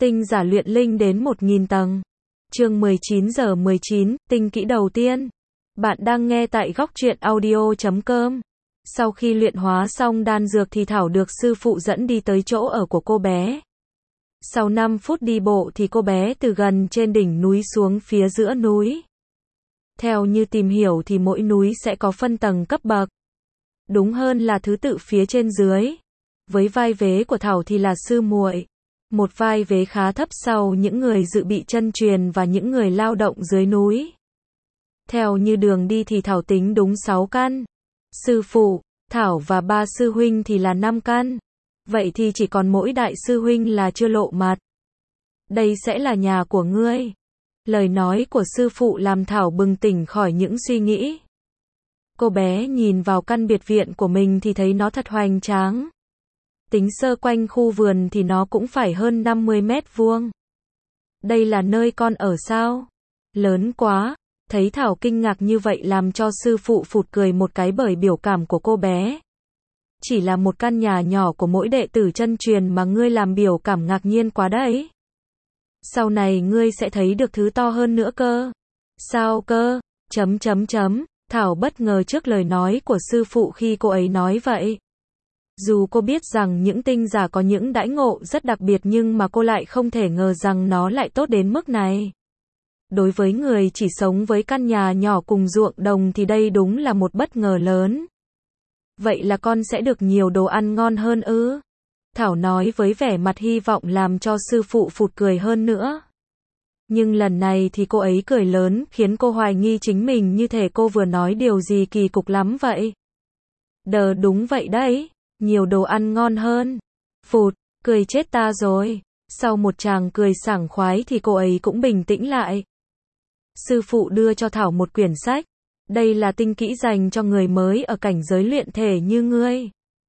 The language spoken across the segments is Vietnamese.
Tinh giả luyện linh đến 1000 tầng. Chương 19 giờ 19, tinh kỹ đầu tiên. Bạn đang nghe tại góc truyện audio.com. Sau khi luyện hóa xong đan dược thì Thảo được sư phụ dẫn đi tới chỗ ở của cô bé. Sau 5 phút đi bộ thì cô bé từ gần trên đỉnh núi xuống phía giữa núi. Theo như tìm hiểu thì mỗi núi sẽ có phân tầng cấp bậc. Đúng hơn là thứ tự phía trên dưới. Với vai vế của Thảo thì là sư muội. Một vai vế khá thấp sau những người dự bị chân truyền và những người lao động dưới núi. Theo như đường đi thì Thảo tính đúng 6 căn. Sư phụ, Thảo và 3 sư huynh thì là 5 căn. Vậy thì chỉ còn mỗi đại sư huynh là chưa lộ mặt. Đây sẽ là nhà của ngươi. Lời nói của sư phụ làm Thảo bừng tỉnh khỏi những suy nghĩ. Cô bé nhìn vào căn biệt viện của mình thì thấy nó thật hoành tráng. Tính sơ quanh khu vườn thì nó cũng phải hơn 50 mét vuông. Đây là nơi con ở sao? Lớn quá. Thấy Thảo kinh ngạc như vậy làm cho sư phụ phụt cười một cái bởi biểu cảm của cô bé. Chỉ là một căn nhà nhỏ của mỗi đệ tử chân truyền mà ngươi làm biểu cảm ngạc nhiên quá đấy. Sau này ngươi sẽ thấy được thứ to hơn nữa cơ. Sao cơ? Thảo bất ngờ trước lời nói của sư phụ khi cô ấy nói vậy. Dù cô biết rằng những tinh giả có những đãi ngộ rất đặc biệt nhưng mà cô lại không thể ngờ rằng nó lại tốt đến mức này. Đối với người chỉ sống với căn nhà nhỏ cùng ruộng đồng thì đây đúng là một bất ngờ lớn. Vậy là con sẽ được nhiều đồ ăn ngon hơn ư? Thảo nói với vẻ mặt hy vọng làm cho sư phụ phụt cười hơn nữa. Nhưng lần này thì cô ấy cười lớn khiến cô hoài nghi chính mình như thể cô vừa nói điều gì kỳ cục lắm vậy. Đúng vậy đấy, nhiều đồ ăn ngon hơn. Phụt, cười chết ta rồi. Sau một tràng cười sảng khoái thì cô ấy cũng bình tĩnh lại. Sư phụ đưa cho Thảo một quyển sách. Đây là tinh kỹ dành cho người mới ở cảnh giới luyện thể như ngươi.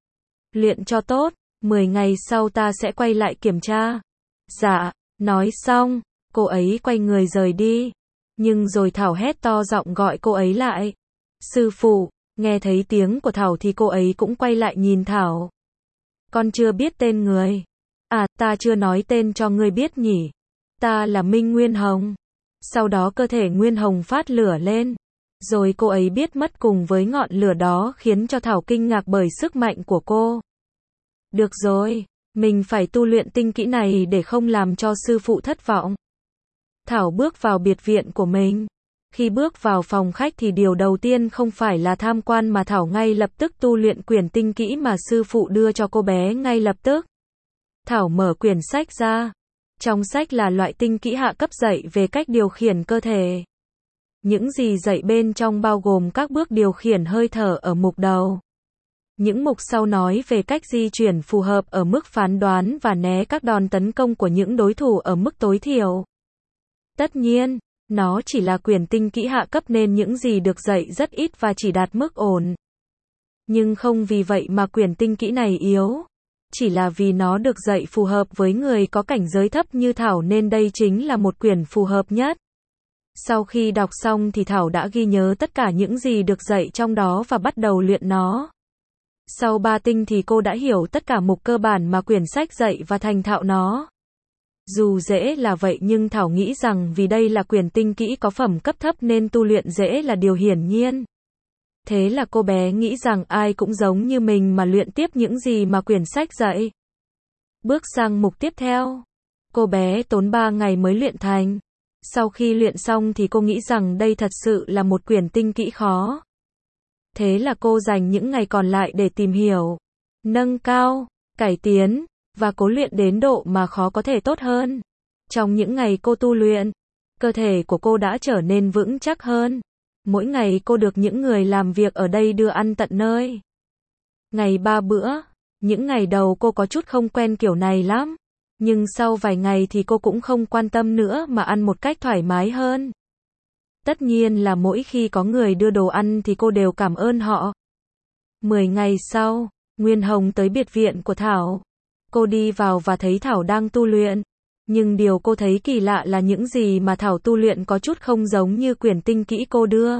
Luyện cho tốt, 10 ngày sau ta sẽ quay lại kiểm tra. Dạ, nói xong, cô ấy quay người rời đi. Nhưng rồi Thảo hét to giọng gọi cô ấy lại. Sư phụ, nghe thấy tiếng của Thảo thì cô ấy cũng quay lại nhìn Thảo. Con chưa biết tên người. À, ta chưa nói tên cho ngươi biết nhỉ. Ta là Minh Nguyên Hồng. Sau đó cơ thể Nguyên Hồng phát lửa lên. Rồi cô ấy biết mất cùng với ngọn lửa đó khiến cho Thảo kinh ngạc bởi sức mạnh của cô. Được rồi, mình phải tu luyện tinh kỹ này để không làm cho sư phụ thất vọng. Thảo bước vào biệt viện của mình. Khi bước vào phòng khách thì điều đầu tiên không phải là tham quan mà Thảo ngay lập tức tu luyện quyển tinh kỹ mà sư phụ đưa cho cô bé ngay lập tức. Thảo mở quyển sách ra. Trong sách là loại tinh kỹ hạ cấp dạy về cách điều khiển cơ thể. Những gì dạy bên trong bao gồm các bước điều khiển hơi thở ở mục đầu. Những mục sau nói về cách di chuyển phù hợp ở mức phán đoán và né các đòn tấn công của những đối thủ ở mức tối thiểu. Tất nhiên, nó chỉ là quyển tinh kỹ hạ cấp nên những gì được dạy rất ít và chỉ đạt mức ổn. Nhưng không vì vậy mà quyển tinh kỹ này yếu. Chỉ là vì nó được dạy phù hợp với người có cảnh giới thấp như Thảo nên đây chính là một quyển phù hợp nhất. Sau khi đọc xong thì Thảo đã ghi nhớ tất cả những gì được dạy trong đó và bắt đầu luyện nó. Sau 3 tinh thì cô đã hiểu tất cả mục cơ bản mà quyển sách dạy và thành thạo nó. Dù dễ là vậy nhưng Thảo nghĩ rằng vì đây là quyển tinh kỹ có phẩm cấp thấp nên tu luyện dễ là điều hiển nhiên. Thế là cô bé nghĩ rằng ai cũng giống như mình mà luyện tiếp những gì mà quyển sách dạy. Bước sang mục tiếp theo. Cô bé tốn 3 ngày mới luyện thành. Sau khi luyện xong thì cô nghĩ rằng đây thật sự là một quyển tinh kỹ khó. Thế là cô dành những ngày còn lại để tìm hiểu, nâng cao, cải tiến, và cố luyện đến độ mà khó có thể tốt hơn. Trong những ngày cô tu luyện, cơ thể của cô đã trở nên vững chắc hơn. Mỗi ngày cô được những người làm việc ở đây đưa ăn tận nơi. Ngày 3 bữa, những ngày đầu cô có chút không quen kiểu này lắm. Nhưng sau vài ngày thì cô cũng không quan tâm nữa mà ăn một cách thoải mái hơn. Tất nhiên là mỗi khi có người đưa đồ ăn thì cô đều cảm ơn họ. 10 ngày sau, Nguyên Hồng tới biệt viện của Thảo. Cô đi vào và thấy Thảo đang tu luyện. Nhưng điều cô thấy kỳ lạ là những gì mà Thảo tu luyện có chút không giống như quyển tinh kỹ cô đưa.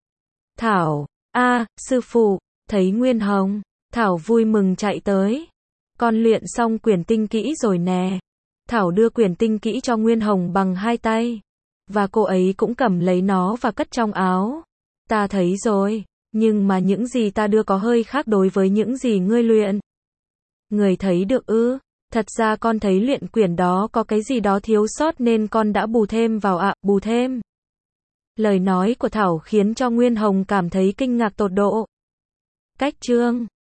Thảo, sư phụ, thấy Nguyên Hồng, Thảo vui mừng chạy tới. Con luyện xong quyển tinh kỹ rồi nè. Thảo đưa quyển tinh kỹ cho Nguyên Hồng bằng hai tay. Và cô ấy cũng cầm lấy nó và cất trong áo. Ta thấy rồi. Nhưng mà những gì ta đưa có hơi khác đối với những gì ngươi luyện. Người thấy được ư? Thật ra con thấy luyện quyển đó có cái gì đó thiếu sót nên con đã bù thêm vào ạ, bù thêm. Lời nói của Thảo khiến cho Nguyên Hồng cảm thấy kinh ngạc tột độ. Cách chương